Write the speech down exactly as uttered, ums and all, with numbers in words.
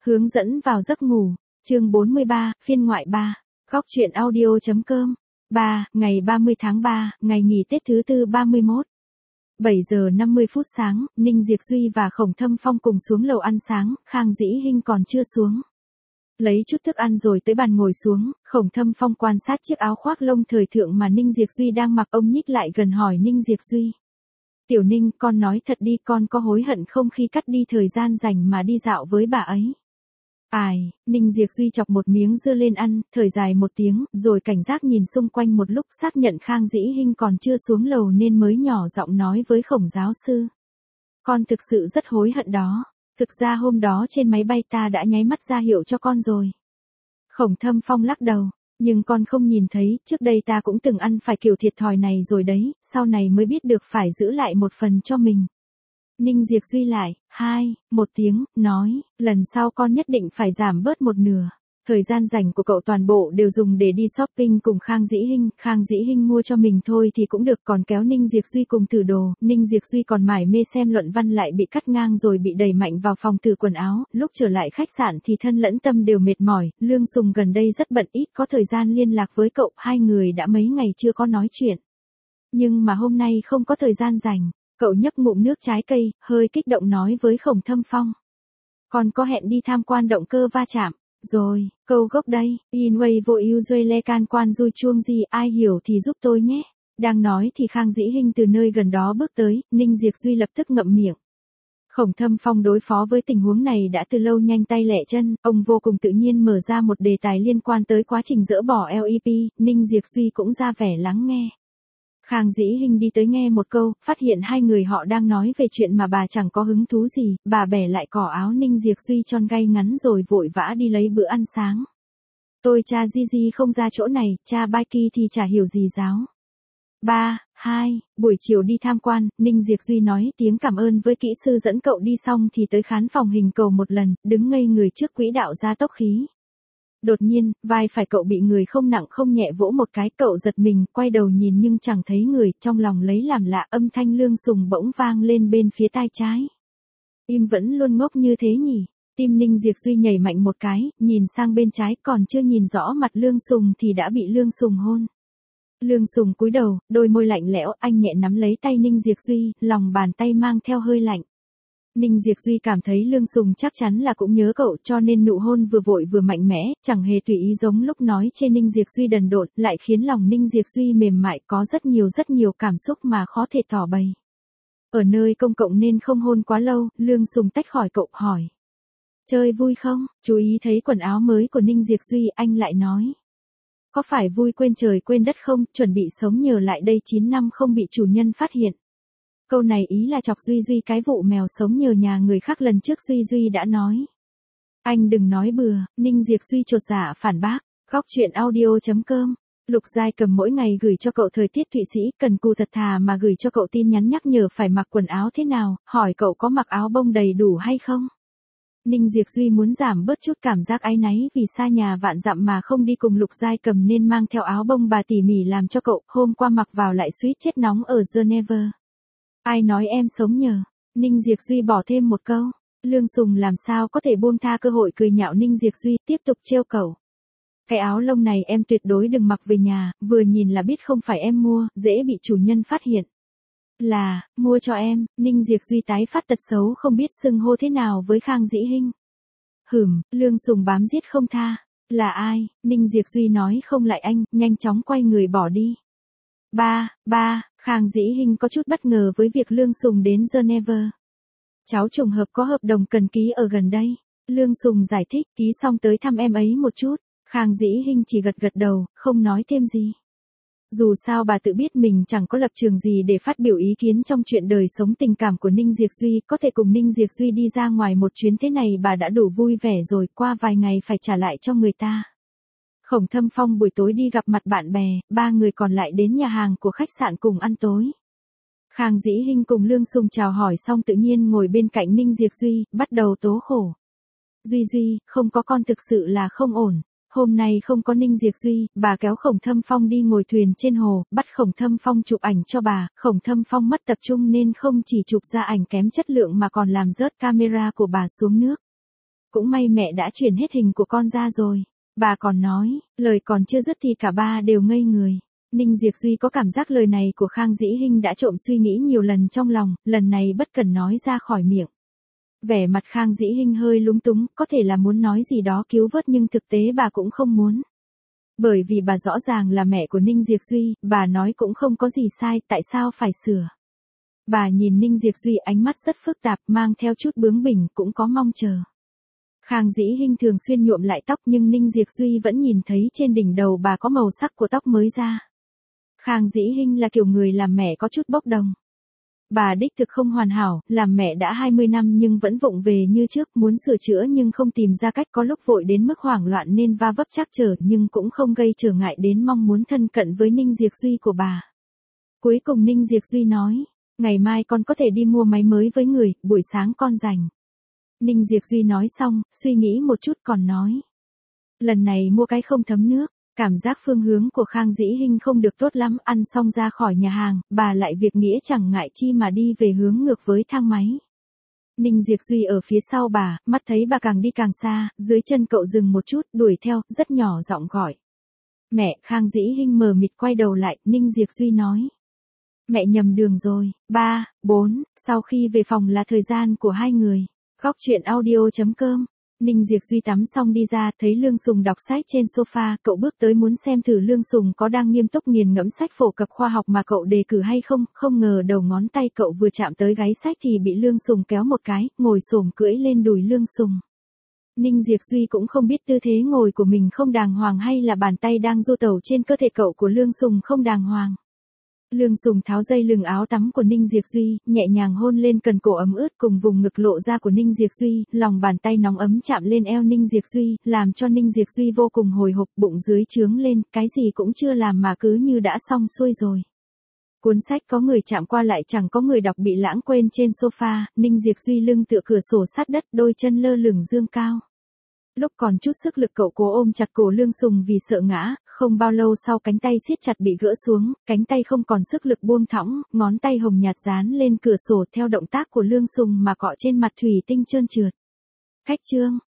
Hướng dẫn vào giấc ngủ, chương bốn mươi ba, phiên ngoại ba, góc truyện audio.com, ba, ngày ba mươi tháng ba, ngày nghỉ Tết thứ tư ba mươi mốt. bảy giờ năm mươi phút sáng, Ninh Diệp Duy và Khổng Thâm Phong cùng xuống lầu ăn sáng, Khang Dĩ Hinh còn chưa xuống. Lấy chút thức ăn rồi tới bàn ngồi xuống, Khổng Thâm Phong quan sát chiếc áo khoác lông thời thượng mà Ninh Diệp Duy đang mặc, ông nhích lại gần hỏi Ninh Diệp Duy. Tiểu Ninh, con nói thật đi, con có hối hận không khi cắt đi thời gian rảnh mà đi dạo với bà ấy? Ai, Ninh Diệp Duy chọc một miếng dưa lên ăn, thở dài một tiếng, rồi cảnh giác nhìn xung quanh một lúc, xác nhận Khang Dĩ Hinh còn chưa xuống lầu nên mới nhỏ giọng nói với Khổng giáo sư. Con thực sự rất hối hận đó, thực ra hôm đó trên máy bay ta đã nháy mắt ra hiệu cho con rồi. Khổng Thâm Phong lắc đầu, nhưng con không nhìn thấy, trước đây ta cũng từng ăn phải kiểu thiệt thòi này rồi đấy, sau này mới biết được phải giữ lại một phần cho mình. Ninh Diệp Duy lại, hai, một tiếng, nói, lần sau con nhất định phải giảm bớt một nửa. Thời gian rảnh của cậu toàn bộ đều dùng để đi shopping cùng Khang Dĩ Hinh, Khang Dĩ Hinh mua cho mình thôi thì cũng được, còn kéo Ninh Diệp Duy cùng thử đồ, Ninh Diệp Duy còn mải mê xem luận văn lại bị cắt ngang rồi bị đẩy mạnh vào phòng thử quần áo, lúc trở lại khách sạn thì thân lẫn tâm đều mệt mỏi, Lương Sùng gần đây rất bận, ít có thời gian liên lạc với cậu, hai người đã mấy ngày chưa có nói chuyện. Nhưng mà hôm nay không có thời gian rảnh. Cậu nhấp ngụm nước trái cây, hơi kích động nói với Khổng Thâm Phong. Còn có hẹn đi tham quan động cơ va chạm. Rồi, câu gốc đây, Inway vô ưu duy lê can quan dui chuông gì, ai hiểu thì giúp tôi nhé. Đang nói thì Khang Dĩ Hinh từ nơi gần đó bước tới, Ninh Diệp Duy lập tức ngậm miệng. Khổng Thâm Phong đối phó với tình huống này đã từ lâu nhanh tay lẹ chân, ông vô cùng tự nhiên mở ra một đề tài liên quan tới quá trình dỡ bỏ lờ e pê, Ninh Diệp Duy cũng ra vẻ lắng nghe. Khang Dĩ Hinh đi tới nghe một câu, phát hiện hai người họ đang nói về chuyện mà bà chẳng có hứng thú gì, bà bẻ lại cỏ áo Ninh Diệp Duy tròn gay ngắn rồi vội vã đi lấy bữa ăn sáng. Tôi cha Gigi không ra chỗ này, cha Baki thì chả hiểu gì giáo. Ba, hai, buổi chiều đi tham quan, Ninh Diệp Duy nói tiếng cảm ơn với kỹ sư dẫn cậu đi xong thì tới khán phòng hình cầu một lần, đứng ngây người trước quỹ đạo gia tốc khí. Đột nhiên, vai phải cậu bị người không nặng không nhẹ vỗ một cái, cậu giật mình, quay đầu nhìn nhưng chẳng thấy người, trong lòng lấy làm lạ, âm thanh Lương Sùng bỗng vang lên bên phía tai trái. Im vẫn luôn ngốc như thế nhỉ? Tim Ninh Diệp Duy nhảy mạnh một cái, nhìn sang bên trái, còn chưa nhìn rõ mặt Lương Sùng thì đã bị Lương Sùng hôn. Lương Sùng cúi đầu, đôi môi lạnh lẽo, anh nhẹ nắm lấy tay Ninh Diệp Duy, lòng bàn tay mang theo hơi lạnh. Ninh Diệp Duy cảm thấy Lương Sùng chắc chắn là cũng nhớ cậu, cho nên nụ hôn vừa vội vừa mạnh mẽ, chẳng hề tùy ý giống lúc nói trên Ninh Diệp Duy đần độn, lại khiến lòng Ninh Diệp Duy mềm mại, có rất nhiều rất nhiều cảm xúc mà khó thể tỏ bày. Ở nơi công cộng nên không hôn quá lâu, Lương Sùng tách khỏi cậu, hỏi. Chơi vui không? Chú ý thấy quần áo mới của Ninh Diệp Duy, anh lại nói. Có phải vui quên trời quên đất không, chuẩn bị sống nhờ lại đây chín năm không bị chủ nhân phát hiện. Câu này ý là chọc Duy Duy cái vụ mèo sống nhờ nhà người khác lần trước Duy Duy đã nói. Anh đừng nói bừa, Ninh Diệp Duy chột dạ phản bác, góc truyện audio.com. Lục Giai Cầm mỗi ngày gửi cho cậu thời tiết Thụy Sĩ, cần cù thật thà mà gửi cho cậu tin nhắn nhắc nhở phải mặc quần áo thế nào, hỏi cậu có mặc áo bông đầy đủ hay không. Ninh Diệp Duy muốn giảm bớt chút cảm giác áy náy vì xa nhà vạn dặm mà không đi cùng Lục Giai Cầm nên mang theo áo bông bà tỉ mỉ làm cho cậu, hôm qua mặc vào lại suýt chết nóng ở Geneva. Ai nói em sống nhờ? Ninh Diệp Duy bỏ thêm một câu. Lương Sùng làm sao có thể buông tha cơ hội cười nhạo Ninh Diệp Duy, tiếp tục trêu cẩu. Cái áo lông này em tuyệt đối đừng mặc về nhà, vừa nhìn là biết không phải em mua, dễ bị chủ nhân phát hiện. Là, mua cho em, Ninh Diệp Duy tái phát tật xấu không biết xưng hô thế nào với Khang Dĩ Hinh. Hửm, Lương Sùng bám giết không tha. Là ai? Ninh Diệp Duy nói không lại anh, nhanh chóng quay người bỏ đi. Ba, ba, Khang Dĩ Hinh có chút bất ngờ với việc Lương Sùng đến Geneva. Cháu trùng hợp có hợp đồng cần ký ở gần đây. Lương Sùng giải thích, ký xong tới thăm em ấy một chút. Khang Dĩ Hinh chỉ gật gật đầu, không nói thêm gì. Dù sao bà tự biết mình chẳng có lập trường gì để phát biểu ý kiến trong chuyện đời sống tình cảm của Ninh Diệp Duy, có thể cùng Ninh Diệp Duy đi ra ngoài một chuyến thế này bà đã đủ vui vẻ rồi, qua vài ngày phải trả lại cho người ta. Khổng Thâm Phong buổi tối đi gặp mặt bạn bè, ba người còn lại đến nhà hàng của khách sạn cùng ăn tối. Khang Dĩ Hinh cùng Lương Sùng chào hỏi xong tự nhiên ngồi bên cạnh Ninh Diệp Duy, bắt đầu tố khổ. Duy Duy, không có con thực sự là không ổn. Hôm nay không có Ninh Diệp Duy, bà kéo Khổng Thâm Phong đi ngồi thuyền trên hồ, bắt Khổng Thâm Phong chụp ảnh cho bà, Khổng Thâm Phong mất tập trung nên không chỉ chụp ra ảnh kém chất lượng mà còn làm rớt camera của bà xuống nước. cũng may mẹ đã chuyển hết hình của con ra rồi. Bà còn nói, lời còn chưa dứt thì cả ba đều ngây người. Ninh Diệp Duy có cảm giác lời này của Khang Dĩ Hinh đã trộm suy nghĩ nhiều lần trong lòng, lần này bất cần nói ra khỏi miệng. Vẻ mặt Khang Dĩ Hinh hơi lúng túng, có thể là muốn nói gì đó cứu vớt nhưng thực tế bà cũng không muốn. Bởi vì bà rõ ràng là mẹ của Ninh Diệp Duy, bà nói cũng không có gì sai, tại sao phải sửa. Bà nhìn Ninh Diệp Duy ánh mắt rất phức tạp, mang theo chút bướng bỉnh, cũng có mong chờ. Khang Dĩ Hinh thường xuyên nhuộm lại tóc nhưng Ninh Diệp Duy vẫn nhìn thấy trên đỉnh đầu bà có màu sắc của tóc mới ra. Khang Dĩ Hinh là kiểu người làm mẹ có chút bốc đồng. Bà đích thực không hoàn hảo, làm mẹ đã hai mươi năm nhưng vẫn vụng về như trước, muốn sửa chữa nhưng không tìm ra cách, có lúc vội đến mức hoảng loạn nên va vấp trắc trở nhưng cũng không gây trở ngại đến mong muốn thân cận với Ninh Diệp Duy của bà. Cuối cùng Ninh Diệp Duy nói, ngày mai con có thể đi mua máy mới với người, buổi sáng con rảnh. Ninh Diệp Duy nói xong, suy nghĩ một chút còn nói. Lần này mua cái không thấm nước. Cảm giác phương hướng của Khang Dĩ Hinh không được tốt lắm, ăn xong ra khỏi nhà hàng, bà lại việc nghĩa chẳng ngại chi mà đi về hướng ngược với thang máy. Ninh Diệp Duy ở phía sau bà, mắt thấy bà càng đi càng xa, dưới chân cậu dừng một chút, đuổi theo, rất nhỏ giọng gọi. Mẹ, Khang Dĩ Hinh mờ mịt quay đầu lại, Ninh Diệp Duy nói. Mẹ nhầm đường rồi, ba, bốn, sau khi về phòng là thời gian của hai người. Góc truyện audio chấm com. Ninh Diệp Duy tắm xong đi ra, thấy Lương Sùng đọc sách trên sofa, cậu bước tới muốn xem thử Lương Sùng có đang nghiêm túc nghiền ngẫm sách phổ cập khoa học mà cậu đề cử hay không, không ngờ đầu ngón tay cậu vừa chạm tới gáy sách thì bị Lương Sùng kéo một cái, ngồi xổm cưỡi lên đùi Lương Sùng. Ninh Diệp Duy cũng không biết tư thế ngồi của mình không đàng hoàng hay là bàn tay đang du tẩu trên cơ thể cậu của Lương Sùng không đàng hoàng. Lương Sùng tháo dây lưng áo tắm của Ninh Diệp Duy, nhẹ nhàng hôn lên cần cổ ấm ướt cùng vùng ngực lộ ra của Ninh Diệp Duy, lòng bàn tay nóng ấm chạm lên eo Ninh Diệp Duy, làm cho Ninh Diệp Duy vô cùng hồi hộp, bụng dưới trướng lên, cái gì cũng chưa làm mà cứ như đã xong xuôi rồi. Cuốn sách có người chạm qua lại chẳng có người đọc bị lãng quên trên sofa, Ninh Diệp Duy lưng tựa cửa sổ sát đất, đôi chân lơ lửng dương cao. Lúc còn chút sức lực cậu cố ôm chặt cổ Lương Sùng vì sợ ngã, không bao lâu sau cánh tay siết chặt bị gỡ xuống, cánh tay không còn sức lực buông thõng, ngón tay hồng nhạt dán lên cửa sổ theo động tác của Lương Sùng mà cọ trên mặt thủy tinh trơn trượt. Khách trương.